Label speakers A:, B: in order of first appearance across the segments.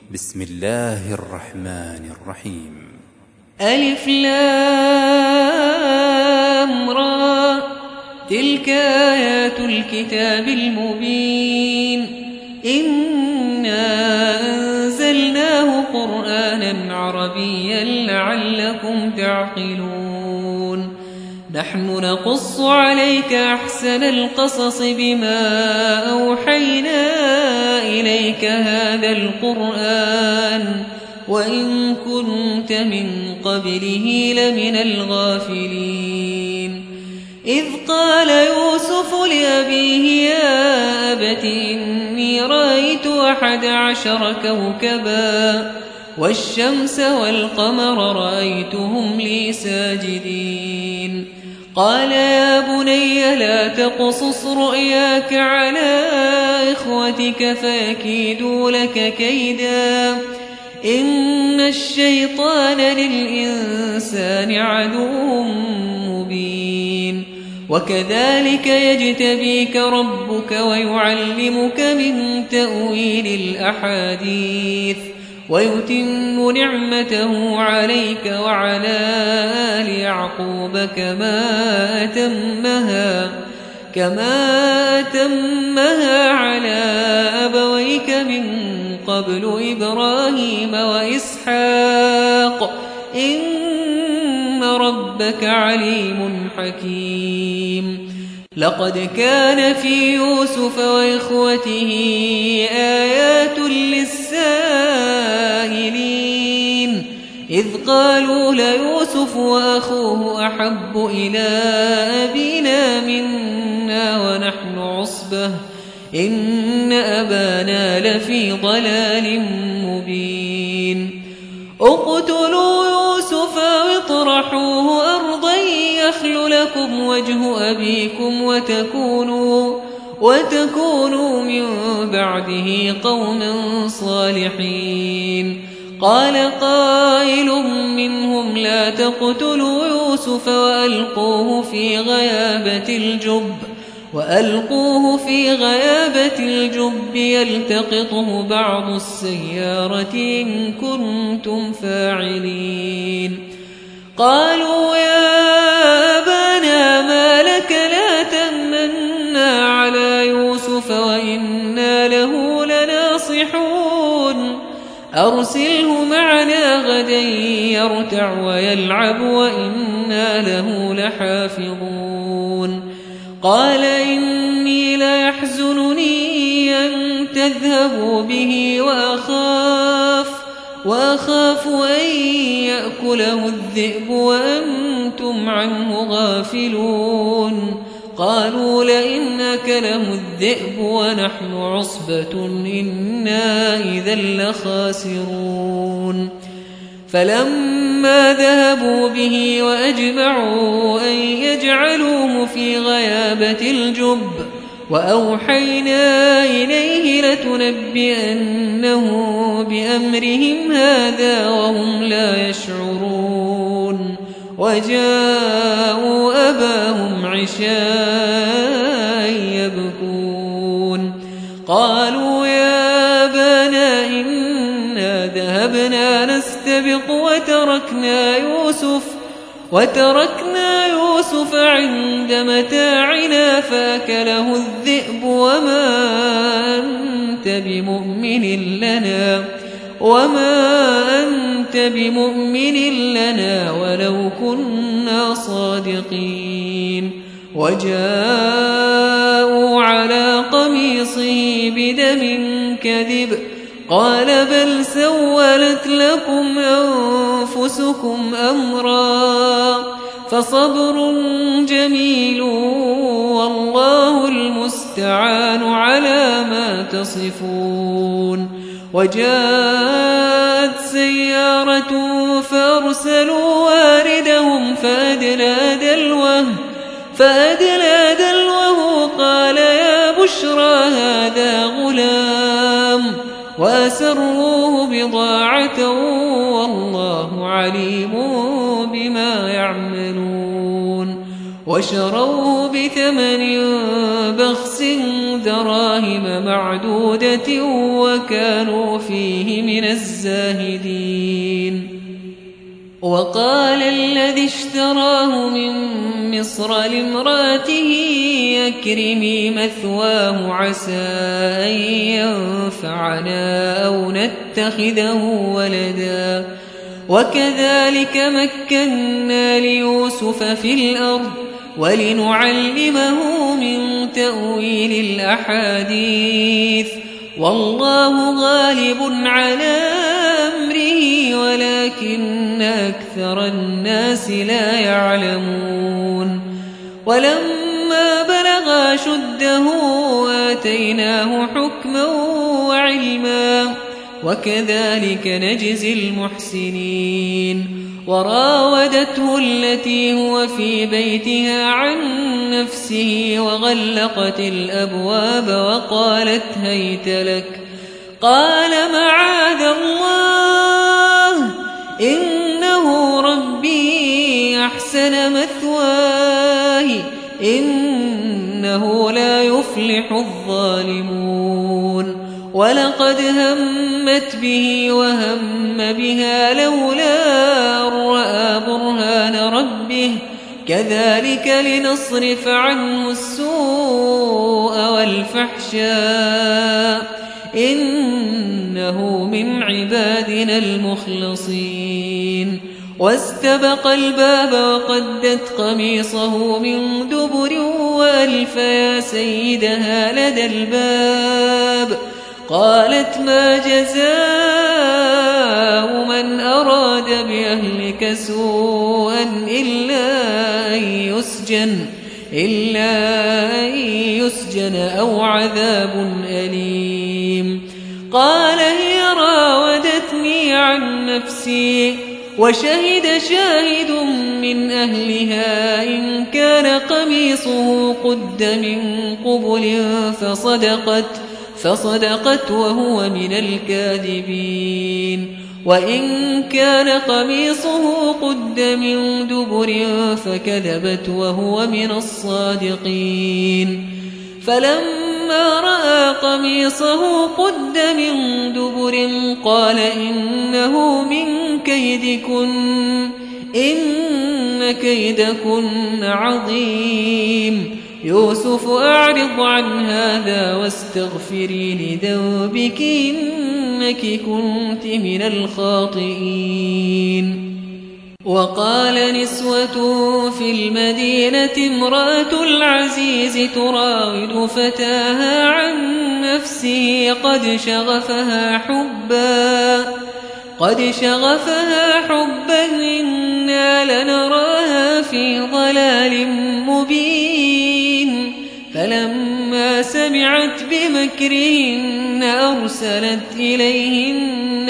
A: بسم الله الرحمن الرحيم.
B: ألف لام را، تلك آيات الكتاب المبين. إنا أنزلناه قرآنا عربيا لعلكم تعقلون. نحن نقص عليك أحسن القصص بما أوحينا إليك هذا القرآن وإن كنت من قبله لمن الغافلين. إذ قال يوسف لأبيه يا أبت إني رأيت 11 كوكبا والشمس والقمر رأيتهم لي ساجدين. قال يا بني لا تقصص رؤياك على إخوتك فيكيدوا لك كيدا إن الشيطان للإنسان عدو مبين. وكذلك يجتبيك ربك ويعلمك من تأويل الأحاديث ويتم نعمته عليك وعلى آل يعقوب كما أتمها على أبويك من قبل إبراهيم وإسحاق إن ربك عليم حكيم. لقد كان في يوسف وإخوته آيات للسائلين إذ قالوا ليوسف وأخوه أحب إلى أبينا منا ونحن عصبة إن أبانا لفي ضلال مبين. اقتلوا يوسف واطرحوه أرضا يخل لكم وجه أبيكم وتكونوا من بعده قوما صالحين. قال قائل منهم لا تقتلوا يوسف وألقوه في غيابة الجب يلتقطه بعض السيارة إن كنتم فاعلين. قالوا يا أبانا ما لك لا تمنا على يوسف وإنا له لناصحون أرسله معنا غدا يرتع ويلعب وإنا له لحافظون. قال إني ليحزنني أن تذهبوا به وأخاف أن يأكله الذئب وأنتم عنه غافلون. قالوا لئن أكله الذئب ونحن عصبة إنا إذا لخاسرون. فلما ذهبوا به وأجمعوا أن يجعلوه في غيابة الجب وأوحينا إليه لتنبئنه بأمرهم هذا وهم لا يشعرون. وجاءوا أباهم عشاء يبكون. قالوا يا أبانا إنا ذهبنا نستبق وتركنا يوسف عند متاعنا فأكله الذئب وما أنت بمؤمن لنا ولو كنا صادقين. وجاءوا على قميصه بدم كذب قال بل سولت لكم أنفسكم أمرا فصبر جميل والله المستعان على ما تصفون. وجاءت سيارة فأرسلوا واردهم فأدلى دلوه قال يا بشرى هذا غلام وأسروه بضاعة والله عليم بما يعملون. وشروه بثمن بخس دراهم معدودة وكانوا فيه من الزاهدين. وقال الذي اشتراه من مصر لامرأته أكرمي مثواه عسى أن ينفعنا أو نتخذه ولدا وكذلك مكنا ليوسف في الأرض ولنعلمه من تأويل الأحاديث والله غالب على أمره ولكن أكثر الناس لا يعلمون. ولما بلغ أشده آتيناه حكما وعلما وكذلك نجزي المحسنين. وراودته التي هو في بيتها عن نفسه وغلقت الأبواب وقالت هيت لك قال معاذ الله إنه ربي أحسن مثواي إنه لا يفلح الظالمون. ولقد همت به وهم بها لولا أن رأى برهان ربه كذلك لنصرف عنه السوء والفحشاء إنه من عبادنا المخلصين. واستبق الباب وقدت قميصه من دبر وألف يا سيدها لدى الباب قالت ما جزاء من أراد بأهلك سوءا إلا أن يسجن أو عذاب أليم. قال هي راودتني عن نفسي وشهد شاهد من أهلها إن كان قميصه قد من قبل فصدقت وهو من الكاذبين وإن كان قميصه قد من دبر فكذبت وهو من الصادقين. فلما رأى قميصه قد من دبر قال إنه من كيدكن إن كيدكن عظيم. يوسف أعرض عن هذا واستغفري لذنبك إنك كنت من الخاطئين. وقال نسوة في المدينة امرأة العزيز تراود فتاها عن نفسه قد شغفها حبا إنا لنراها في ضلال مبين. فلما سمعت بمكرهن أرسلت إليهن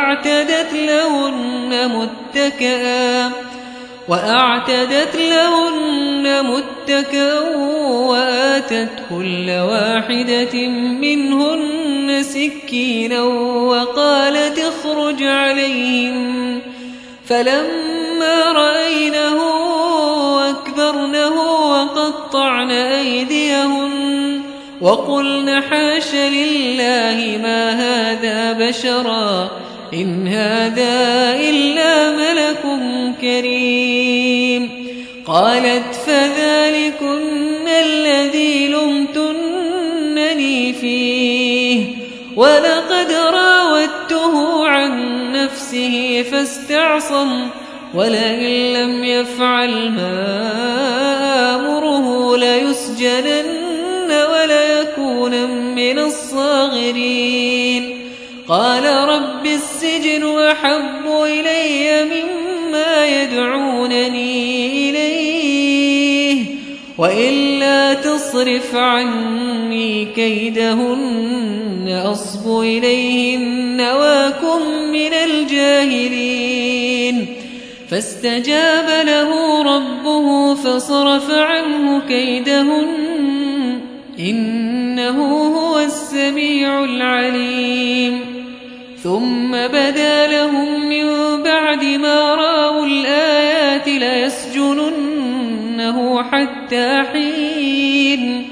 B: وأعتدت لهن متكأ وآتت كل واحدة منهن سكينا وقالت اخرج عليهم. فلما رأينه أكبرنه وقطعن أيديهن وقلن حاش لله ما هذا بشرا إن هذا إلا ملك كريم. قالت فذلكن الذي لمتنني فيه ولقد راودته عن نفسه فاستعصم ولئن لم يفعل ما آمره ليسجنن وليكونن من الصاغرين. قال رب السجن أحب إلي مما يدعونني إليه وإلا تصرف عني كيدهن أصب إليهن وأكن من الجاهلين. فاستجاب له ربه فصرف عنه كيدهن إنه هو السميع العليم. ثم بدا لهم من بعد ما رأوا الآيات ليسجننه حتى حين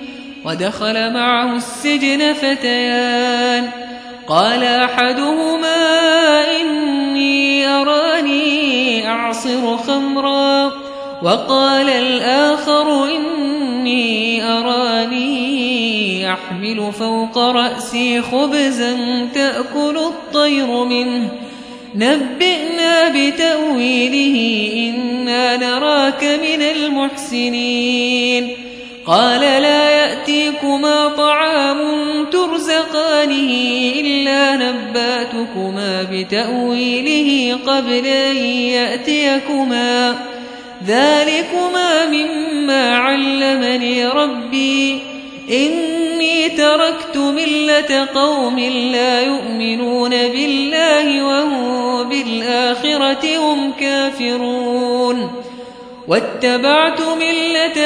B: ودخل معه السجن فتيان قال أحدهما إني أراني أعصر خمرا وقال الآخر إني أراني أحمل فوق رأسي خبزا تأكل الطير منه نبئنا بتأويله إنا نراك من المحسنين قال لا يأتيكما طعام ترزقانه إلا نبأتكما بتأويله قبل أن يأتيكما ذلكما مما علمني ربي إني تركت ملة قوم لا يؤمنون بالله وهم بالآخرة هم كافرون واتبعت ملة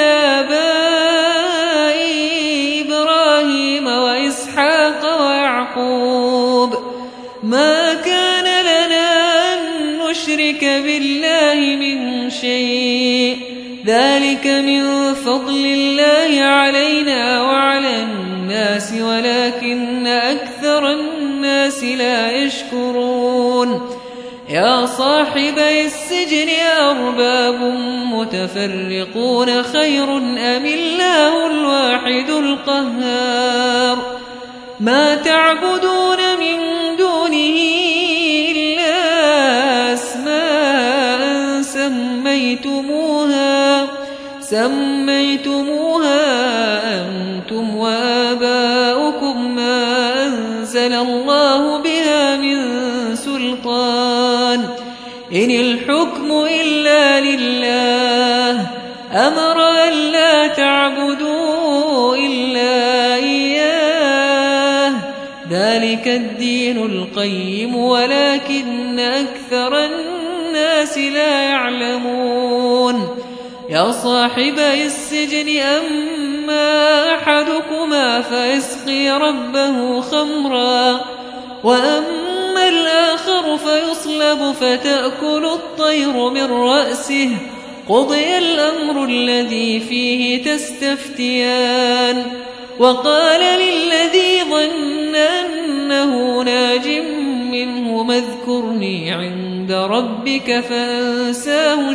B: آبائي إبراهيم وإسحاق ويعقوب ما كان لنا أن نشرك بالله من شيء ذلك من فضل الله علينا وعلى الناس ولكن أكثر الناس لا يشكرون يا صاحبي السجن أرباب متفرقون خير أم الله الواحد القهار ما تعبدون من دونه إلا أسماء سميتموها أنتم وآباؤكم ما أنزل الله بها من سلطان إن الحكم إلا لله أمر أن لا تعبدوا إلا إياه ذلك الدين القيم ولكن أكثر الناس لا يعلمون يا صاحبي السجن أما أحدكما فيسقي ربه خمرا وأما الآخر فيصلب فتأكل الطير من رأسه قضي الأمر الذي فيه تستفتيان وقال للذي ظن أنه ناج منه اذكرني عند ربك فأنساه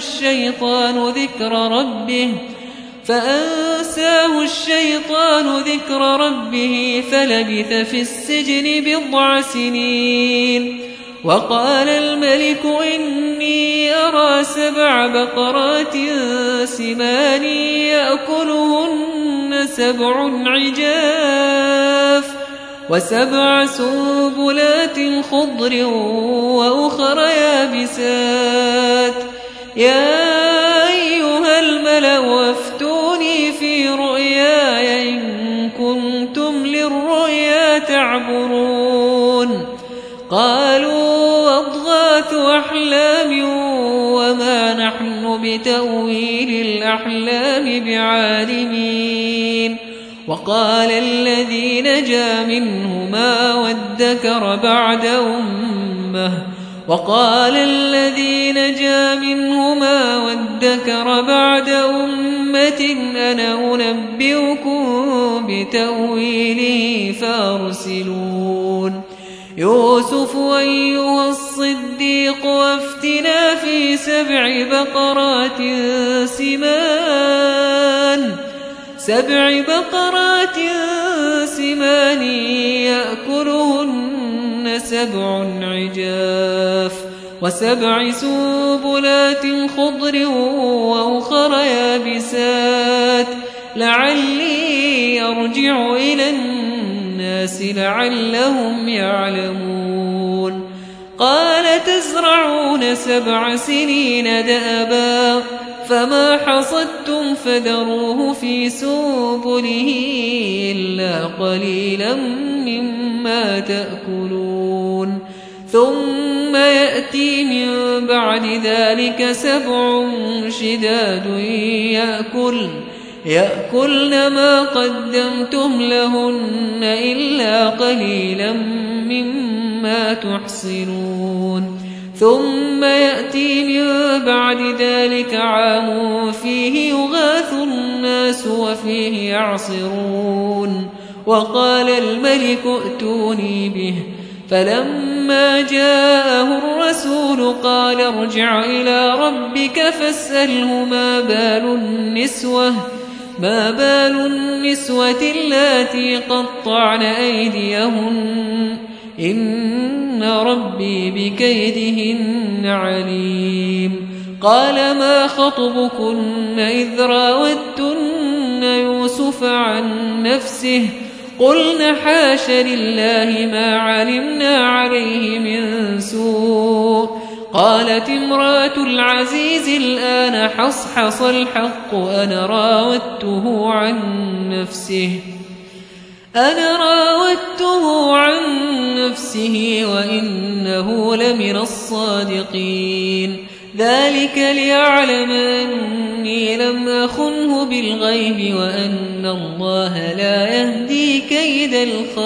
B: الشيطان ذكر ربه فلبث في السجن 9 سنين وقال الملك إني أرى 7 بقرات سمان يأكلهن 7 عجاف و7 سنبلات خضر وأخر يابسات يا أيها الملأ أفتوني في رؤياي إن كنتم للرؤيا تعبرون قالوا أضغاث أحلام وما نحن بتأويل الأحلام بعالمين وقال الذي نجا منهما وادكر بعد أمة أنا أنبئكم بتأويله فارسلون يوسف أيها الصديق وافتنا في 7 بقرات سمان يأكلهن 7 عجاف و7 سنبلات خضر وأخر يابسات لعلي أرجع إلى الناس لعلهم يعلمون قال تزرعون 7 سنين دأبا فما حصدتم فذروه في سنبله إلا قليلا مما تأكلون ثم يأتي من بعد ذلك 7 شداد يأكلن ما قدمتم لهن إلا قليلا مما تحصنون ثم يأتي من بعد ذلك عام فيه يغاث الناس الناس وفيه يعصرون. وقال الملك ائتوني به، فلما جاءه الرسول قال ارجع إلى ربك فاسأله ما بال النسوة اللاتي قطعن أيديهن إن ربي بكيدهن عليم. قال ما خطبكن إذ راوتن يوسف عن نفسه قلن حاش لله ما علمنا عليه من سوء. قالت امرأة العزيز الآن حصحص الحق أنا راودته عن نفسه وإنه لمن الصادقين. ذلك ليعلم أني لم أخنه بالغيب وأن الله لا يهدي كيد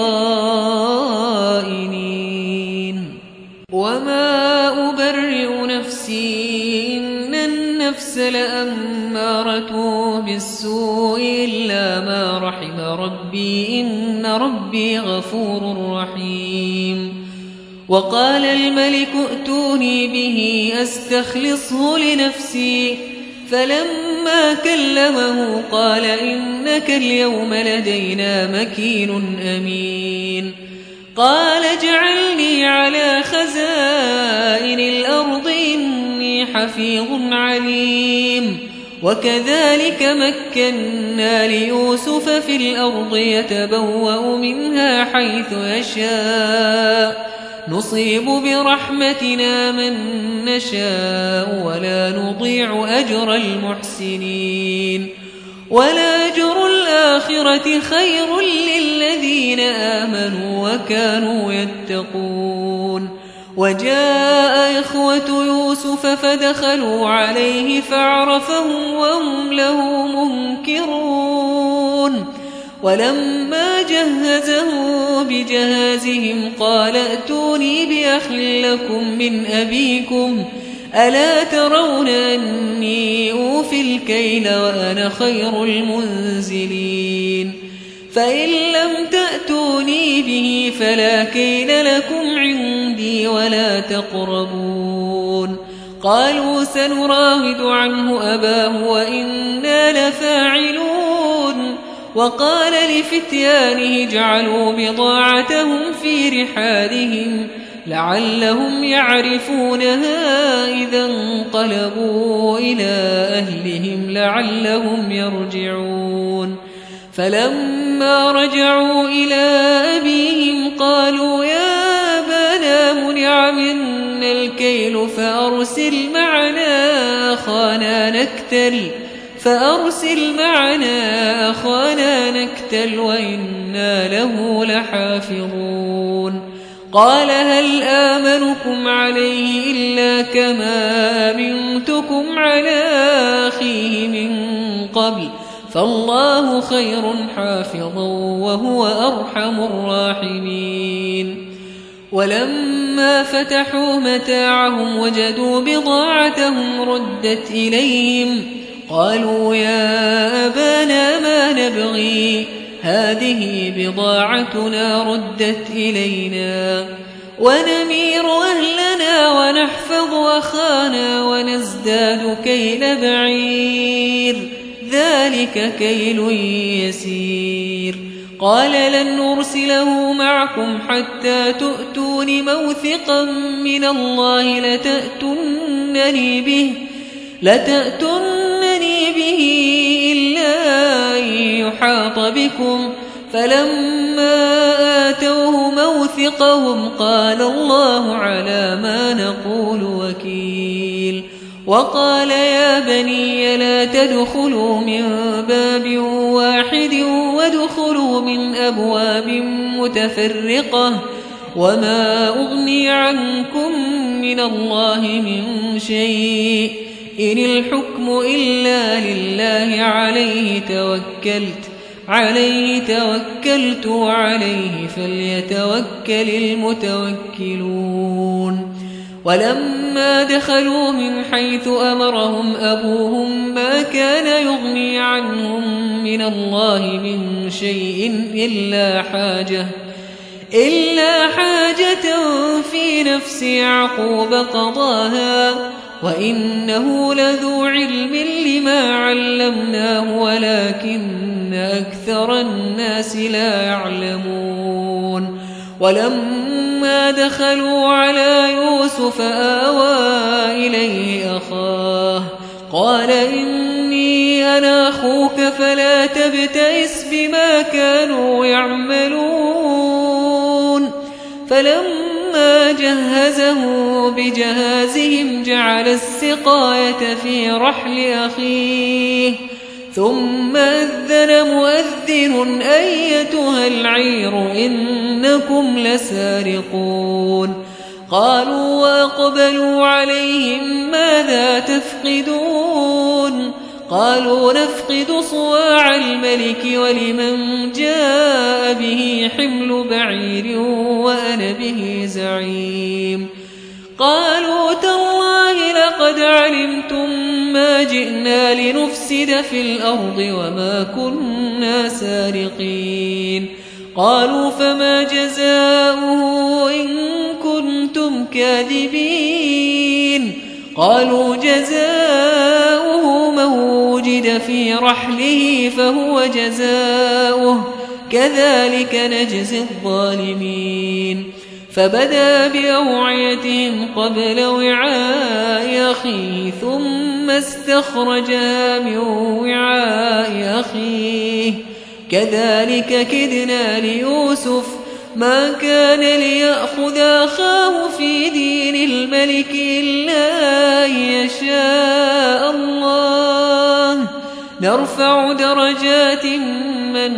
B: الخائنين. وما أبرئ نفسي إن النفس لأمارة بالسوء إلا ما رحم ربي إن ربي غفور رحيم. وقال الملك ائتوني به أستخلصه لنفسي، فلما كلمه قال إنك اليوم لدينا مكين أمين. قال اجعلني على خزائن الأرض إني حفيظ عليم. وكذلك مكنا ليوسف في الأرض يتبوأ منها حيث يشاء نصيب برحمتنا من نشاء ولا نضيع أجر المحسنين. ولأجر الآخرة خير للذين آمنوا وكانوا يتقون. وجاء إخوة يوسف فدخلوا عليه فعرفهم وهم له منكرون. ولما جهزه بجهازهم قال ائتوني بأخ لكم من أبيكم ألا ترون أني أوفي الكيل وأنا خير المنزلين. فإن لم تأتوني به فلا كيل لكم عندي ولا تقربون. قالوا سنراود عنه أباه وإنا لفاعلون. وقال لفتيانه اجعلوا بضاعتهم في رحالهم لعلهم يعرفونها إذا انقلبوا إلى أهلهم لعلهم يرجعون. فلما رجعوا إلى أبيهم قالوا يا أبانا منع منا الكيل فأرسل معنا أخانا نكتل وإنا له لحافظون. قال هل آمنكم عليه إلا كما أمنتكم على أخيه من قبل فالله خير حافظا وهو أرحم الراحمين. ولما فتحوا متاعهم وجدوا بضاعتهم ردت إليهم قالوا يا أبانا ما نبغي هذه بضاعتنا ردت إلينا ونمير أهلنا ونحفظ أخانا ونزداد كيل بعير ذلك كيل يسير. قال لن نرسله معكم حتى تؤتون موثقا من الله لتأتونني به إلا أن يحاط بكم. فلما آتوه موثقهم قال الله على ما نقول وكيل. وقال يا بني لا تدخلوا من باب واحد وادخلوا من أبواب متفرقة وما أغني عنكم من الله من شيء إن الحكم إلا لله عليه توكلت وعليه فليتوكل المتوكلون. ولما دخلوا من حيث أمرهم أبوهم ما كان يغني عنهم من الله من شيء إلا حاجة في نفس يعقوب قضاها وإنه لذو علم لما علمناه ولكن أكثر الناس لا يعلمون. ولما دخلوا على يوسف آوى إليه أخاه قال إني أنا أخوك فلا تبتئس بما كانوا يعملون. فلما جهزه بجهازهم جعل السقاية في رحل أخيه ثم أذن مؤذن أيتها العير إنكم لسارقون. قالوا وأقبلوا عليهم ماذا تفقدون؟ قالوا نفقد صواع الملك ولمن جاء به حمل بعير وأنا به زعيم. قالوا تالله لقد علمتم ما جئنا لنفسد في الأرض وما كنا سارقين. قالوا فما جزاؤه إن كنتم كاذبين؟ قالوا جزاؤه من وجد في رحله فهو جزاؤه كذلك نجزي الظالمين. فبدأ بأوعيتهم قبل وعاء أخيه ثم استخرجها من وعاء أخيه كذلك كدنا ليوسف ما كان ليأخذ أخاه في دين الملك إلا أن يشاء الله نرفع درجات من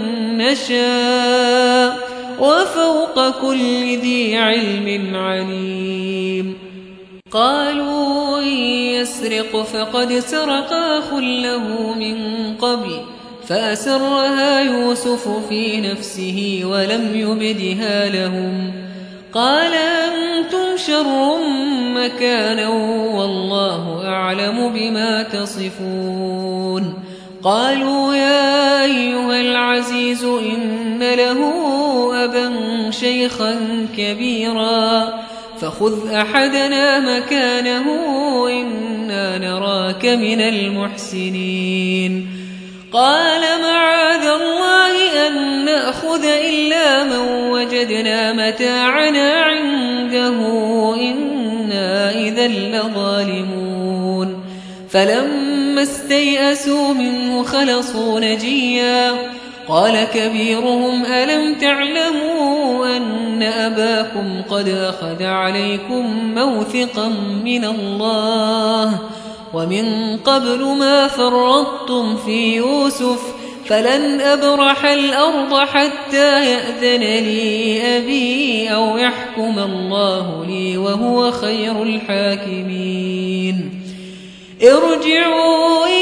B: نشاء وفوق كل ذي علم عليم. قالوا إن يسرق فقد سرق أخ له من قبل فأسرها يوسف في نفسه ولم يبدها لهم. قال أنتم شر مكانا والله أعلم بما تصفون. قالوا يا أيها العزيز إن له أبا شيخا كبيرا فخذ أحدنا مكانه إنا نراك من المحسنين. قال معاذ الله أن نأخذ إلا من وجدنا متاعنا عنده إنا إذا لظالمون. فلما استيئسوا منه خلصوا نجيا. قال كبيرهم ألم تعلموا أن أباكم قد أخذ عليكم موثقا من الله ومن قبل ما فرطتم في يوسف فلن أبرح الأرض حتى يأذن لي أبي أو يحكم الله لي وهو خير الحاكمين. ارجعوا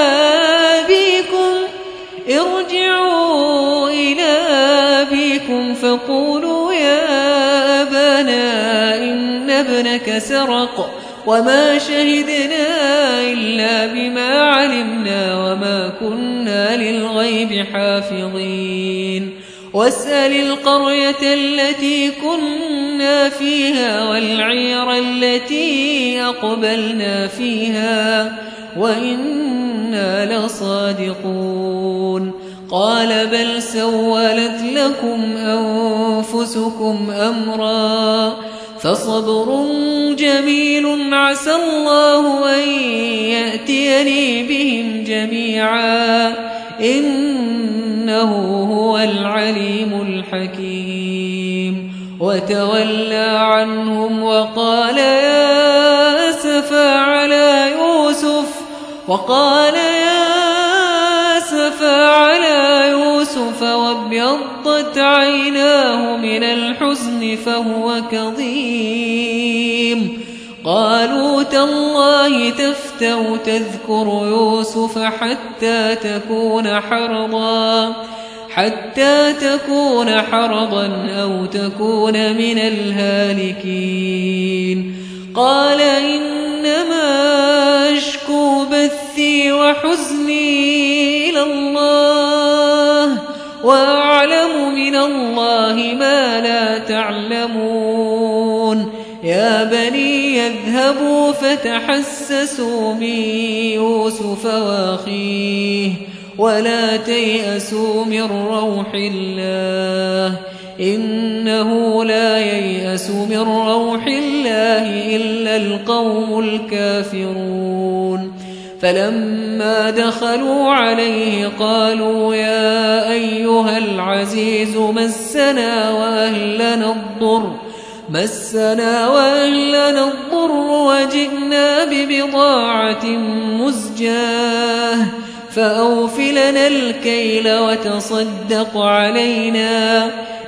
B: إلى أبيكم فقولوا يا أبانا إن ابنك سرق وما شهدنا إلا بما علمنا وما كنا للغيب حافظين. واسأل القرية التي كنا فيها والعير التي أقبلنا فيها وإنا لصادقون. قال بل سولت لكم أنفسكم أمرا فصبر جميل عسى الله أن يأتيني بهم جميعا إنه هو العليم الحكيم. وتولى عنهم وقال يا أسفا على يوسف وابيضت عيناه من الحزن فهو كظيم. قالوا تالله تفتأ تذكر يوسف حتى تكون حرضا أو تكون من الهالكين. قال إنما أشكو بثي وحزني إلى الله وأعلم من الله ما لا تعلمون يا بني اذهبوا فتحسسوا من يوسف وأخيه ولا تيأسوا من روح الله إنه لا ييأس من روح الله إلا القوم الكافرون فلما دخلوا عليه قالوا يا أيها العزيز مسنا وأهلنا الضر وجئنا ببضاعة مزجاة فأوف لنا الكيل وتصدق علينا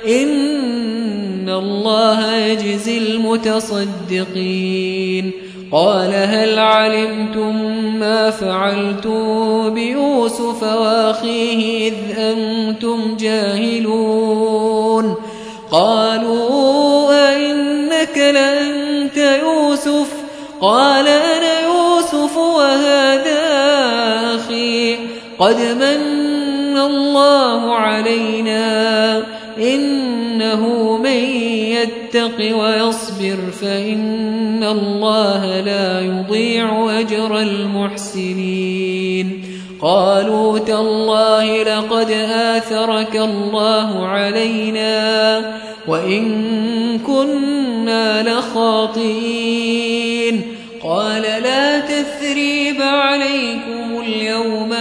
B: إن الله يجزي المتصدقين قال هل علمتم ما فعلتم بيوسف وأخيه إذ أنتم جاهلون قالوا أئنك لأنت يوسف قال أنا يوسف وهذا أخي قد من الله علينا إنه من يتق ويصبر فإن الله لا يضيع أجر المحسنين قالوا تالله لقد آثرك الله علينا وإن كنا لخاطئين قال لا تثريب عليكم اليوم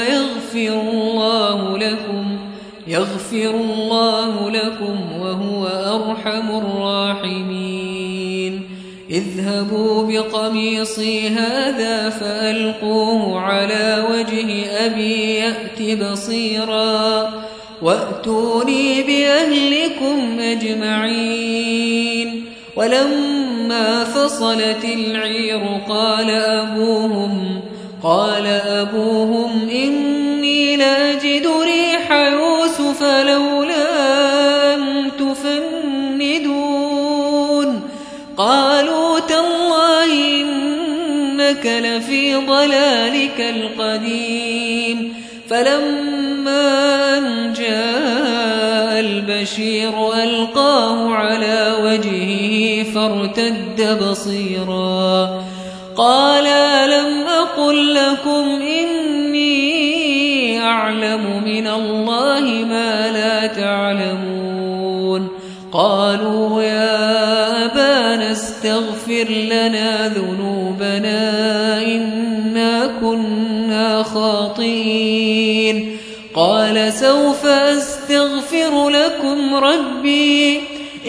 B: يغفر الله لكم وهو أرحم الراحمين اذهبوا بقميصي هذا فألقوه على وجه أبي يأت بصيرا وأتوني بأهلكم أجمعين ولما فصلت العير قال أبوهم إني لأجد ريح يوسف لولا أن تفندون قالوا تالله إنك لفي ضلالك القديم فلما أن جاء البشير ألقاه على وجهه فارتد بصيرا قال ألم أقل لكم إني أعلم من الله ما لا تعلمون قالوا يا أبانا استغفر لنا ذنوبنا إنا كنا خاطئين قال سوف أستغفر لكم ربي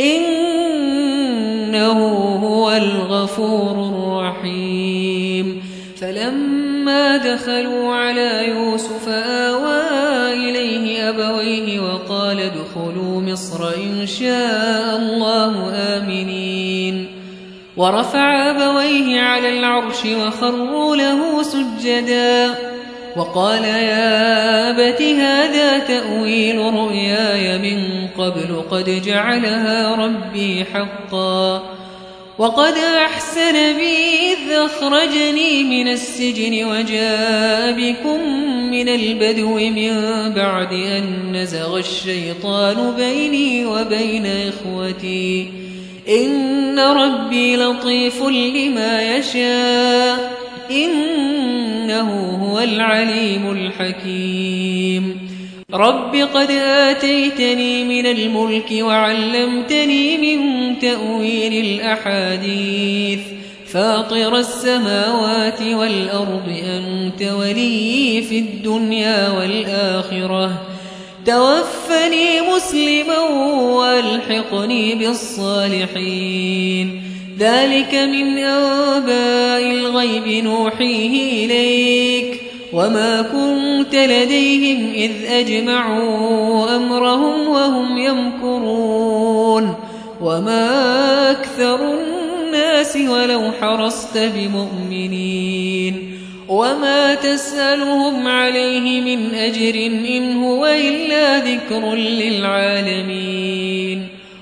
B: إنه هو الغفور الرحيم فلما دخلوا على يوسف آوى إليه أبويه وقال ادخلوا مصر إن شاء الله آمنين ورفع أبويه على العرش وخروا له سجدا وقال يا أبت هذا تأويل رؤياي من قبل قد جعلها ربي حقا وقد أحسن بي إذ أخرجني من السجن وجاء بكم من البدو من بعد أن نزغ الشيطان بيني وبين إخوتي إن ربي لطيف لما يشاء إنه هو العليم الحكيم رب قد آتيتني من الملك وعلمتني من تأويل الأحاديث فاطر السماوات والأرض أنت ولي في الدنيا والآخرة توفني مسلما والحقني بالصالحين ذلك من أنباء الغيب نوحيه إليك وما كنت لديهم إذ أجمعوا أمرهم وهم يمكرون وما أكثر الناس ولو حرصت بمؤمنين وما تسألهم عليه من أجر إن هو إلا ذكر للعالمين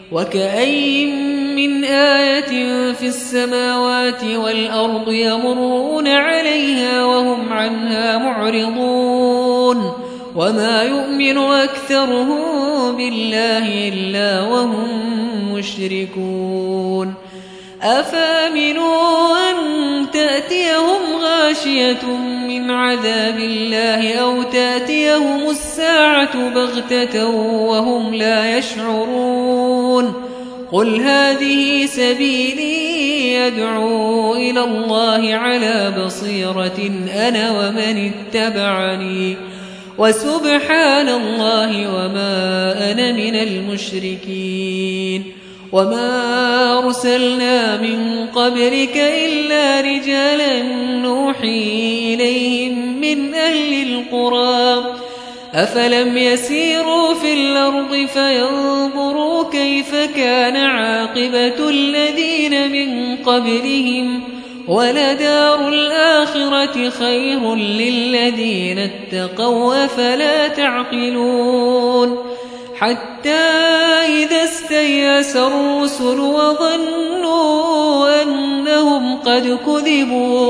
B: وكأين من آية في السماوات والأرض يمرون عليها وهم عنها معرضون وما يؤمن أكثرهم بالله إلا وهم مشركون أفامنوا أن تأتيهم غاشية من عذاب الله أو تأتيهم الساعة بغتة وهم لا يشعرون قل هذه سبيلي يدعو إلى الله على بصيرة أنا ومن اتبعني وسبحان الله وما أنا من المشركين وما أرسلنا من قبلك إلا رجالا نوحي إليهم من أهل القرى أفلم يسيروا في الأرض فينظروا كيف كان عاقبة الذين من قبلهم ولدار الآخرة خير للذين اتقوا أفلا تعقلون حتى إذا استيأس الرسل وظنوا أنهم قد كذبوا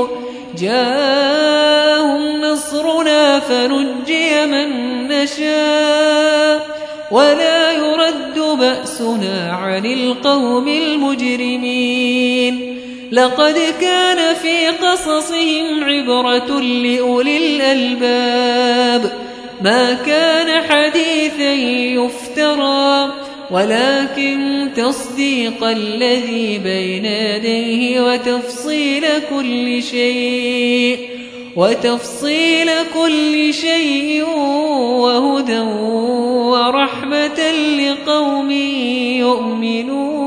B: جاءهم نصرنا فنجي من نشاء ولا يرد بأسنا عن القوم المجرمين لقد كان في قصصهم عبرة لأولي الألباب ما كان حديثا يفترى ولكن تصديق الذي بين يديه وتفصيل كل شيء وهدى ورحمة لقوم يؤمنون